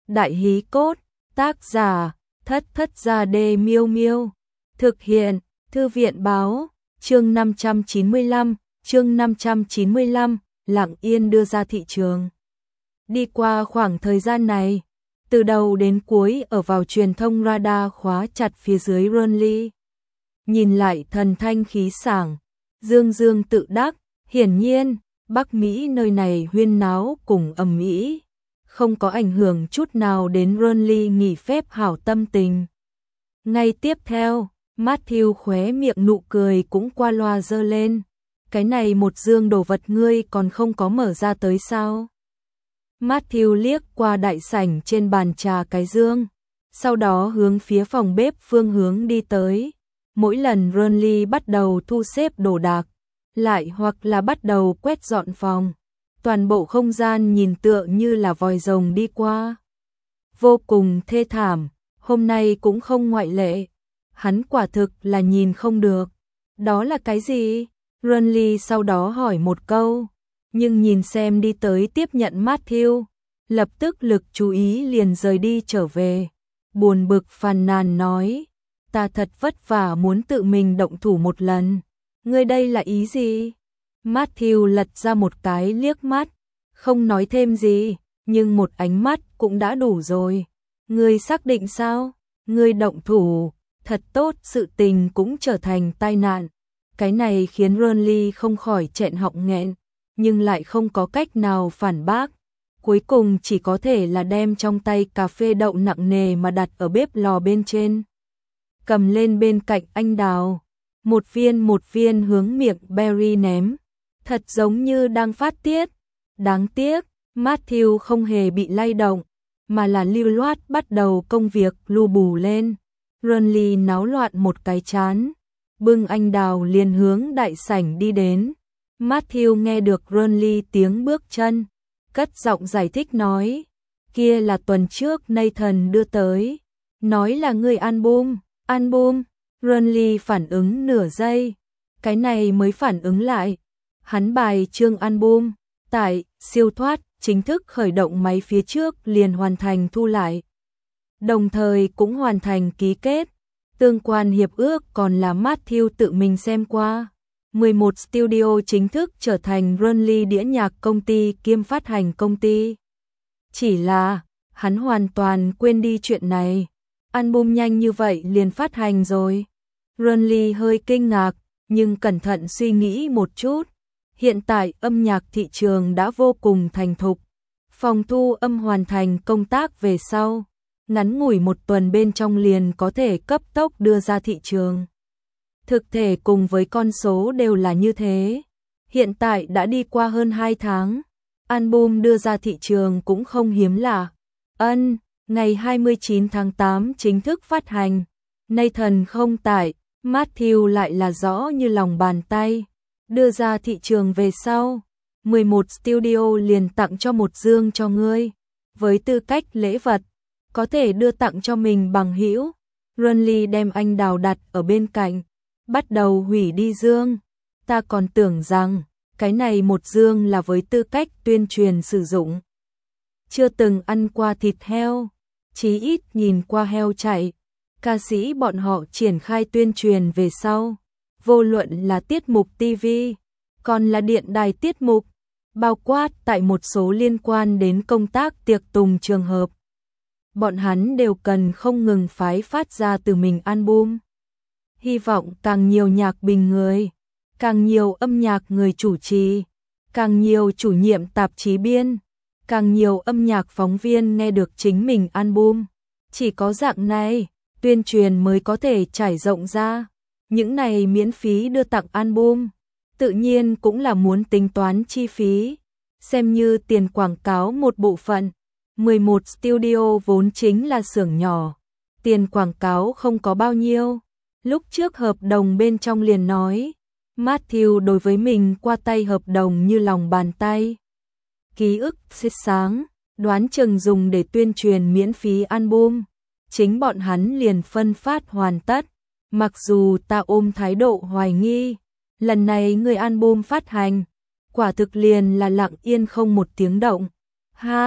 đại hí cốt, tác giả, Thất Thất Gia Đê Miêu Miêu, thực hiện, Thư viện báo, chương 595, lặng yên đưa ra thị trường. Đi qua khoảng thời gian này, từ đầu đến cuối ở vào truyền thông radar khóa chặt phía dưới Burnley. Nhìn lại thần thanh khí sảng, dương dương tự đắc, hiển nhiên, Bắc Mỹ nơi này huyên náo cùng ầm ĩ, không có ảnh hưởng chút nào đến Burnley nghỉ phép hảo tâm tình. Ngay tiếp theo, Matthew khóe miệng nụ cười cũng qua loa dơ lên. Cái này một dương đồ vật ngươi còn không có mở ra tới sao? Matthew liếc qua đại sảnh trên bàn trà cái dương, sau đó hướng phía phòng bếp phương hướng đi tới. Mỗi lần Burnley bắt đầu thu xếp đồ đạc, lại hoặc là bắt đầu quét dọn phòng, toàn bộ không gian nhìn tựa như là vòi rồng đi qua. Vô cùng thê thảm, hôm nay cũng không ngoại lệ. Hắn quả thực là nhìn không được. Đó là cái gì? Burnley sau đó hỏi một câu, nhưng nhìn xem đi tới tiếp nhận Matthew, lập tức lực chú ý liền rời đi trở về. Buồn bực phàn nàn nói, ta thật vất vả muốn tự mình động thủ một lần. Ngươi đây là ý gì? Matthew lật ra một cái liếc mắt, không nói thêm gì, nhưng một ánh mắt cũng đã đủ rồi. Ngươi xác định sao? Ngươi động thủ, thật tốt, sự tình cũng trở thành tai nạn. Cái này khiến Burnley không khỏi trẹn họng nghẹn, nhưng lại không có cách nào phản bác. Cuối cùng chỉ có thể là đem trong tay cà phê đậu nặng nề mà đặt ở bếp lò bên trên. Cầm lên bên cạnh anh đào, một viên hướng miệng Barry ném, thật giống như đang phát tiết. Đáng tiếc, Matthew không hề bị lay động, mà là lưu loát bắt đầu công việc lu bù lên. Burnley náo loạn một cái chán, bưng anh đào liền hướng đại sảnh đi đến. Matthew nghe được Burnley tiếng bước chân, cất giọng giải thích nói, kia là tuần trước Nathan đưa tới, nói là người album. Burnley phản ứng nửa giây, cái này mới phản ứng lại. Hắn bài chương album, tại siêu thoát chính thức khởi động máy phía trước liền hoàn thành thu lại. Đồng thời cũng hoàn thành ký kết, tương quan hiệp ước còn là Matthew tự mình xem qua. 11 studio chính thức trở thành Burnley đĩa nhạc công ty kiêm phát hành công ty. Chỉ là, hắn hoàn toàn quên đi chuyện này. Album nhanh như vậy liền phát hành rồi. Burnley hơi kinh ngạc, nhưng cẩn thận suy nghĩ một chút. Hiện tại âm nhạc thị trường đã vô cùng thành thục. Phòng thu âm hoàn thành công tác về sau, ngắn ngủi một tuần bên trong liền có thể cấp tốc đưa ra thị trường. Thực thể cùng với con số đều là như thế. Hiện tại đã đi qua hơn 2 tháng, album đưa ra thị trường cũng không hiếm lạ. Ngày 29 tháng 8 chính thức phát hành. Nathan không tại, Matthew lại là rõ như lòng bàn tay. Đưa ra thị trường về sau, 11 studio liền tặng cho một dương cho ngươi, với tư cách lễ vật, có thể đưa tặng cho mình bằng hữu. Burnley đem anh đào đặt ở bên cạnh, bắt đầu hủy đi dương. Ta còn tưởng rằng, cái này một dương là với tư cách tuyên truyền sử dụng. Chưa từng ăn qua thịt heo, chí ít nhìn qua heo chạy. Ca sĩ bọn họ triển khai tuyên truyền về sau, vô luận là tiết mục TV, còn là điện đài tiết mục, bao quát tại một số liên quan đến công tác tiệc tùng trường hợp. Bọn hắn đều cần không ngừng phái phát ra từ mình album. Hy vọng càng nhiều nhạc bình người, càng nhiều âm nhạc người chủ trì, càng nhiều chủ nhiệm tạp chí biên, càng nhiều âm nhạc phóng viên nghe được chính mình album. Chỉ có dạng này, tuyên truyền mới có thể trải rộng ra. Những này miễn phí đưa tặng album, tự nhiên cũng là muốn tính toán chi phí, xem như tiền quảng cáo một bộ phận. 11 studio vốn chính là xưởng nhỏ, tiền quảng cáo không có bao nhiêu. Lúc trước hợp đồng bên trong liền nói, Matthew đối với mình qua tay hợp đồng như lòng bàn tay. Ký ức xếp sáng, đoán chừng dùng để tuyên truyền miễn phí album. Chính bọn hắn liền phân phát hoàn tất. Mặc dù ta ôm thái độ hoài nghi, lần này người album phát hành, quả thực liền là lặng yên không một tiếng động. Ha,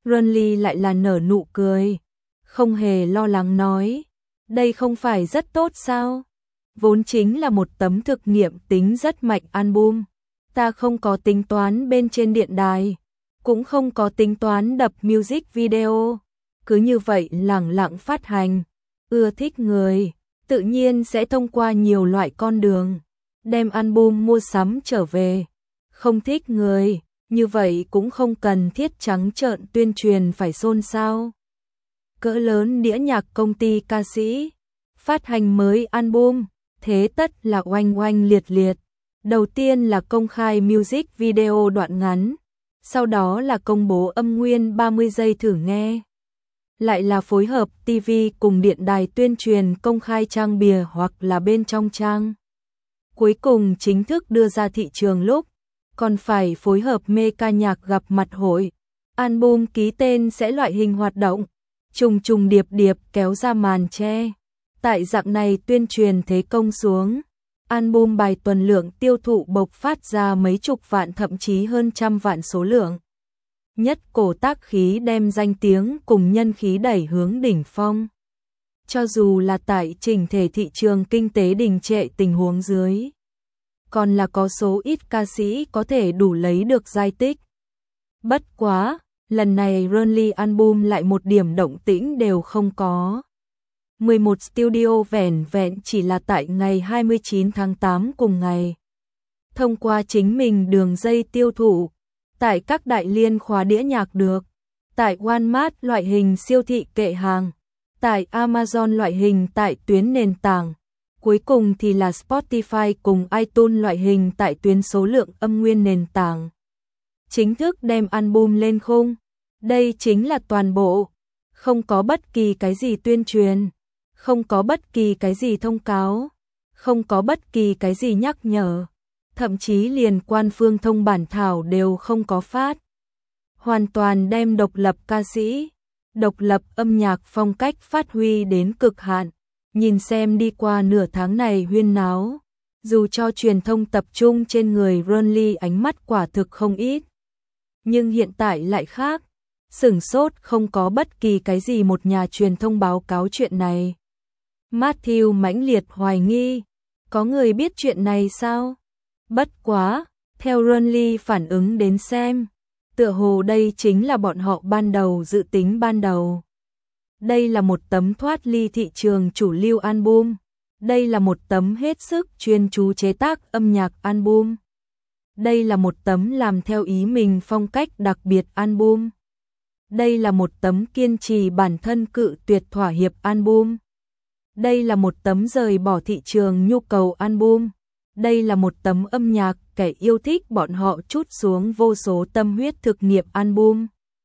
Runly lại là nở nụ cười, không hề lo lắng nói, đây không phải rất tốt sao? Vốn chính là một tấm thực nghiệm tính rất mạnh album, ta không có tính toán bên trên điện đài, cũng không có tính toán đập music video, cứ như vậy lẳng lặng phát hành, ưa thích người, tự nhiên sẽ thông qua nhiều loại con đường, đem album mua sắm trở về, không thích người, như vậy cũng không cần thiết trắng trợn tuyên truyền phải xôn xao. Cỡ lớn đĩa nhạc công ty ca sĩ, phát hành mới album, thế tất là oanh oanh liệt liệt. Đầu tiên là công khai music video đoạn ngắn, sau đó là công bố âm nguyên 30 giây thử nghe. Lại là phối hợp TV cùng điện đài tuyên truyền công khai trang bìa hoặc là bên trong trang. Cuối cùng chính thức đưa ra thị trường lúc, còn phải phối hợp mê ca nhạc gặp mặt hội. Album ký tên sẽ loại hình hoạt động, trùng trùng điệp điệp kéo ra màn che. Tại dạng này tuyên truyền thế công xuống, album bài tuần lượng tiêu thụ bộc phát ra mấy chục vạn thậm chí hơn trăm vạn số lượng. Nhất cổ tác khí đem danh tiếng cùng nhân khí đẩy hướng đỉnh phong. Cho dù là tại chỉnh thể thị trường kinh tế đình trệ tình huống dưới, còn là có số ít ca sĩ có thể đủ lấy được giai tích. Bất quá, lần này Runly album lại một điểm động tĩnh đều không có. 11 Studio vẻn vẹn chỉ là tại ngày 29 tháng 8 cùng ngày. Thông qua chính mình đường dây tiêu thụ, tại các đại liên khóa đĩa nhạc được, tại Walmart loại hình siêu thị kệ hàng, tại Amazon loại hình tại tuyến nền tảng, cuối cùng thì là Spotify cùng iTunes loại hình tại tuyến số lượng âm nguyên nền tảng. Chính thức đem album lên khung, đây chính là toàn bộ, không có bất kỳ cái gì tuyên truyền, không có bất kỳ cái gì thông cáo, không có bất kỳ cái gì nhắc nhở, thậm chí liền quan phương thông bản thảo đều không có phát. Hoàn toàn đem độc lập ca sĩ, độc lập âm nhạc phong cách phát huy đến cực hạn. Nhìn xem đi qua nửa tháng này huyên náo, dù cho truyền thông tập trung trên người Runly ánh mắt quả thực không ít. Nhưng hiện tại lại khác, sửng sốt không có bất kỳ cái gì một nhà truyền thông báo cáo chuyện này. Matthew mãnh liệt hoài nghi, có người biết chuyện này sao? Bất quá, theo Runly phản ứng đến xem, tựa hồ đây chính là bọn họ ban đầu dự tính ban đầu. Đây là một tấm thoát ly thị trường chủ lưu album. Đây là một tấm hết sức chuyên chú chế tác âm nhạc album. Đây là một tấm làm theo ý mình phong cách đặc biệt album. Đây là một tấm kiên trì bản thân cự tuyệt thỏa hiệp album. Đây là một tấm rời bỏ thị trường nhu cầu album. Đây là một tấm âm nhạc kẻ yêu thích bọn họ trút xuống vô số tâm huyết thực nghiệm album.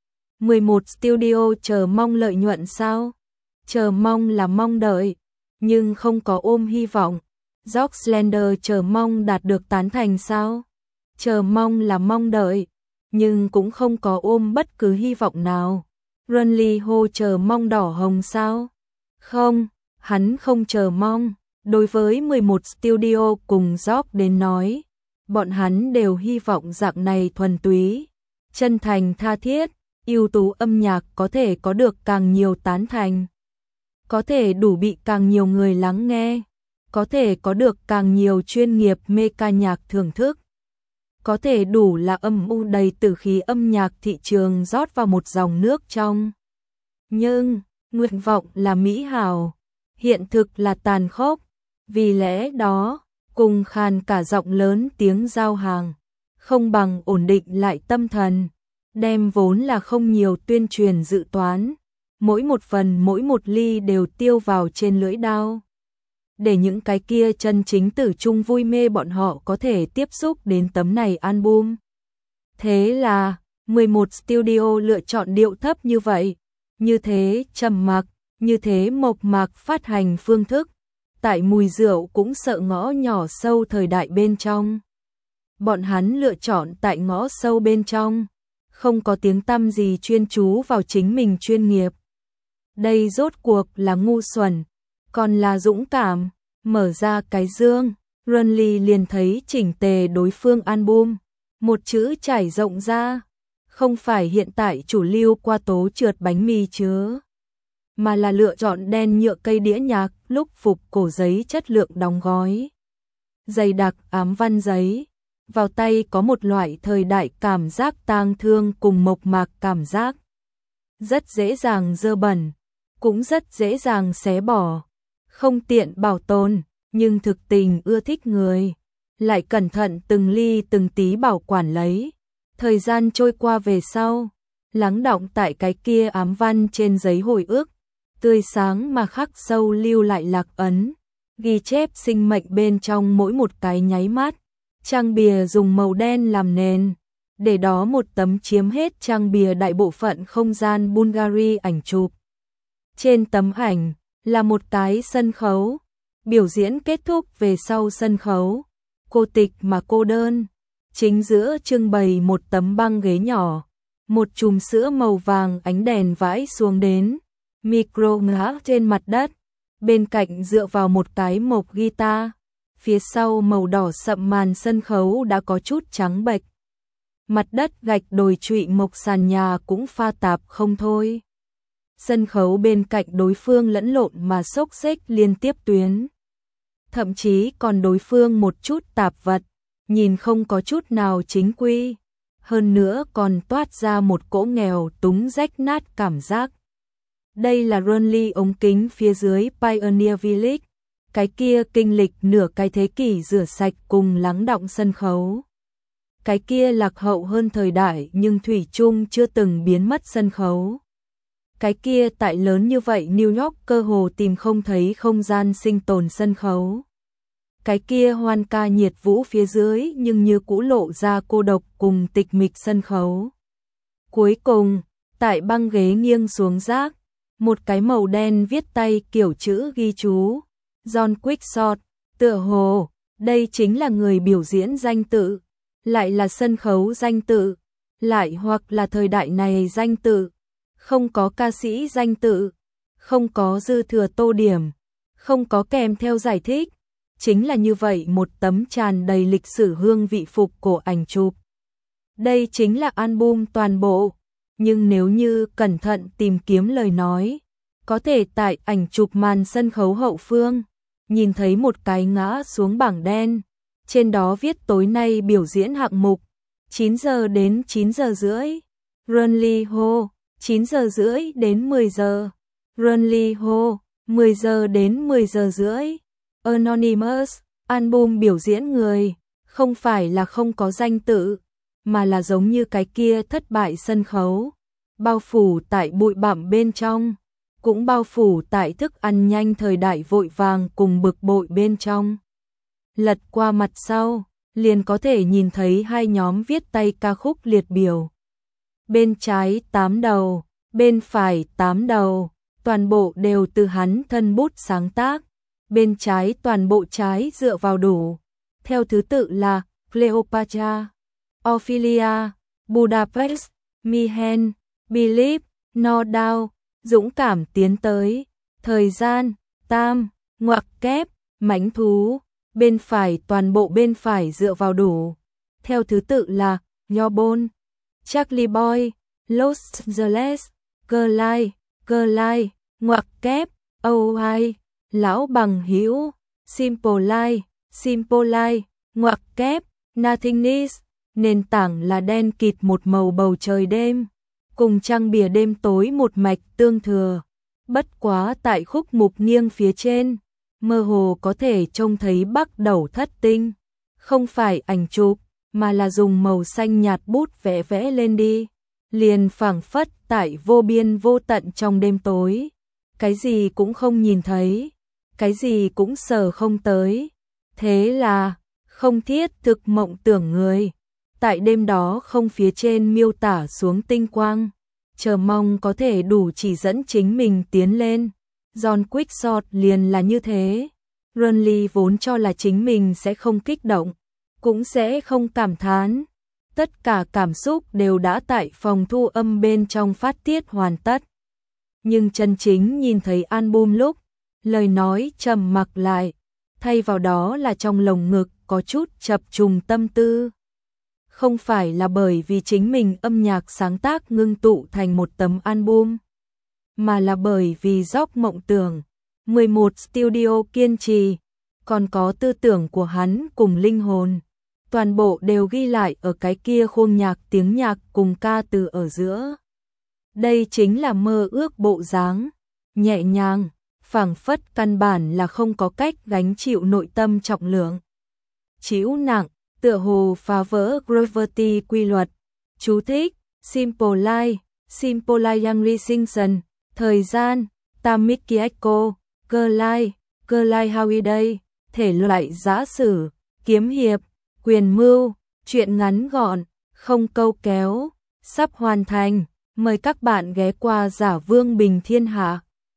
11 Studio chờ mong lợi nhuận sao? Chờ mong là mong đợi, nhưng không có ôm hy vọng. George Slender chờ mong đạt được tán thành sao? Chờ mong là mong đợi, nhưng cũng không có ôm bất cứ hy vọng nào. Runly hô chờ mong đỏ hồng sao? Không, hắn không chờ mong. Đối với 11 Studio cùng George đến nói, bọn hắn đều hy vọng dạng này thuần túy, chân thành tha thiết, ưu tú âm nhạc có thể có được càng nhiều tán thành, có thể đủ bị càng nhiều người lắng nghe, có thể có được càng nhiều chuyên nghiệp mê ca nhạc thưởng thức, có thể đủ là âm u đầy tử khí âm nhạc thị trường rót vào một dòng nước trong. Nhưng, nguyện vọng là mỹ hảo, hiện thực là tàn khốc, vì lẽ đó, cùng khàn cả giọng lớn tiếng giao hàng, không bằng ổn định lại tâm thần, đem vốn là không nhiều tuyên truyền dự toán, mỗi một phần mỗi một ly đều tiêu vào trên lưỡi dao. Để những cái kia chân chính tử trung vui mê bọn họ có thể tiếp xúc đến tấm này album. Thế là, 11 Studio lựa chọn điệu thấp như vậy, như thế trầm mặc, như thế mộc mạc phát hành phương thức. Tại mùi rượu cũng sợ ngõ nhỏ sâu thời đại bên trong. Bọn hắn lựa chọn tại ngõ sâu bên trong, không có tiếng tăm gì chuyên chú vào chính mình chuyên nghiệp. Đây rốt cuộc là ngu xuẩn, còn là dũng cảm, mở ra cái dương, Runly liền thấy chỉnh tề đối phương album, một chữ trải rộng ra, Không phải hiện tại chủ lưu qua tố trượt bánh mì chứ, mà là lựa chọn đen nhựa cây đĩa nhạc, lúc phục cổ giấy chất lượng đóng gói dày đặc, ám văn giấy. Vào tay có một loại thời đại cảm giác tang thương cùng mộc mạc cảm giác. Rất dễ dàng dơ bẩn, cũng rất dễ dàng xé bỏ. Không tiện bảo tồn, nhưng thực tình ưa thích người. Lại cẩn thận từng ly từng tí bảo quản lấy. Thời gian trôi qua về sau, lắng đọng tại cái kia ám văn trên giấy hồi ức. Tươi sáng mà khắc sâu lưu lại lạc ấn. Ghi chép sinh mệnh bên trong mỗi một cái nháy mắt. Trang bìa dùng màu đen làm nền, để đó một tấm chiếm hết trang bìa đại bộ phận không gian Bulgari ảnh chụp. Trên tấm ảnh là một cái sân khấu, biểu diễn kết thúc về sau sân khấu, cô tịch mà cô đơn. Chính giữa trưng bày một tấm băng ghế nhỏ, một chùm sữa màu vàng ánh đèn vãi xuống đến, micro ngã trên mặt đất, bên cạnh dựa vào một cái mộc guitar. Phía sau màu đỏ sậm màn sân khấu đã có chút trắng bệch. Mặt đất gạch đồi trụy mộc sàn nhà cũng pha tạp không thôi. Sân khấu bên cạnh đối phương lẫn lộn mà xốc xếch liên tiếp tuyến. Thậm chí còn đối phương một chút tạp vật, nhìn không có chút nào chính quy. Hơn nữa còn toát ra một cỗ nghèo túng rách nát cảm giác. Đây là Burnley ống kính phía dưới Pioneer Village. Cái kia kinh lịch nửa cái thế kỷ rửa sạch cùng lắng đọng sân khấu. Cái kia lạc hậu hơn thời đại nhưng thủy chung chưa từng biến mất sân khấu. Cái kia tại lớn như vậy New York cơ hồ tìm không thấy không gian sinh tồn sân khấu. Cái kia hoan ca nhiệt vũ phía dưới nhưng như cũ lộ ra cô độc cùng tịch mịch sân khấu. Cuối cùng, tại băng ghế nghiêng xuống rác, một cái màu đen viết tay kiểu chữ ghi chú. John Quixote, tựa hồ, đây chính là người biểu diễn danh tự, lại là sân khấu danh tự, lại hoặc là thời đại này danh tự, không có ca sĩ danh tự, không có dư thừa tô điểm, không có kèm theo giải thích, chính là như vậy một tấm tràn đầy lịch sử hương vị phục cổ ảnh chụp. Đây chính là album toàn bộ, nhưng nếu như cẩn thận tìm kiếm lời nói, có thể tại ảnh chụp màn sân khấu hậu phương, nhìn thấy một cái ngã xuống bảng đen, trên đó viết tối nay biểu diễn hạng mục, 9 giờ đến 9 giờ rưỡi, Burnley Hall, 9 giờ rưỡi đến 10 giờ, Burnley Hall, 10 giờ đến 10 giờ rưỡi, Anonymous, album biểu diễn người, không phải là không có danh tự, mà là giống như cái kia thất bại sân khấu, bao phủ tại bụi bặm bên trong. Cũng bao phủ tại thức ăn nhanh thời đại vội vàng cùng bực bội bên trong. Lật qua mặt sau, liền có thể nhìn thấy hai nhóm viết tay ca khúc liệt biểu. Bên trái 8 đầu, bên phải 8 đầu, toàn bộ đều từ hắn thân bút sáng tác. Bên trái toàn bộ trái dựa vào đủ, theo thứ tự là Cleopatra, Ophelia, Budapest, Mihen, Believe, No Doubt, dũng cảm tiến tới, thời gian, tam, ngoặc kép, mãnh thú, bên phải toàn bộ bên phải dựa vào đủ, theo thứ tự là Newborn, Charlie Boy, Los Angeles, Girl, ngoặc kép, OI, lão bằng hữu, Simple Life, ngoặc kép, Nothingness, nền tảng là đen kịt một màu bầu trời đêm. Cùng trang bìa đêm tối một mạch tương thừa, bất quá tại khúc mục nghiêng phía trên, mơ hồ có thể trông thấy Bắc Đẩu Thất Tinh, không phải ảnh chụp, mà là dùng màu xanh nhạt bút vẽ lên đi, liền phảng phất tại vô biên vô tận trong đêm tối, cái gì cũng không nhìn thấy, cái gì cũng sờ không tới, thế là không thiết thực mộng tưởng người. Tại đêm đó không phía trên miêu tả xuống tinh quang, chờ mong có thể đủ chỉ dẫn chính mình tiến lên. John Quixote liền là như thế. Burnley vốn cho là chính mình sẽ không kích động, cũng sẽ không cảm thán. Tất cả cảm xúc đều đã tại phòng thu âm bên trong phát tiết hoàn tất. Nhưng chân chính nhìn thấy album lúc, lời nói trầm mặc lại, thay vào đó là trong lồng ngực có chút chập trùng tâm tư. không phải là bởi vì chính mình âm nhạc sáng tác ngưng tụ thành một tấm album, mà là bởi vì Rock mộng tưởng, 11 studio kiên trì, còn có tư tưởng của hắn cùng linh hồn. Toàn bộ đều ghi lại ở cái kia khuôn nhạc tiếng nhạc cùng ca từ ở giữa. Đây chính là mơ ước bộ dáng, nhẹ nhàng, phảng phất căn bản là không có cách gánh chịu nội tâm trọng lượng. Chịu nặng, tựa hồ phá vỡ gravity quy luật. Chú thích, Simple Life Young Resinction, thời gian, Tamiki Echo, Girl Life Holiday, thể loại giả sử, kiếm hiệp, quyền mưu, truyện ngắn gọn, không câu kéo, sắp hoàn thành, mời các bạn ghé qua Giả Vương Bình Thiên Hạ.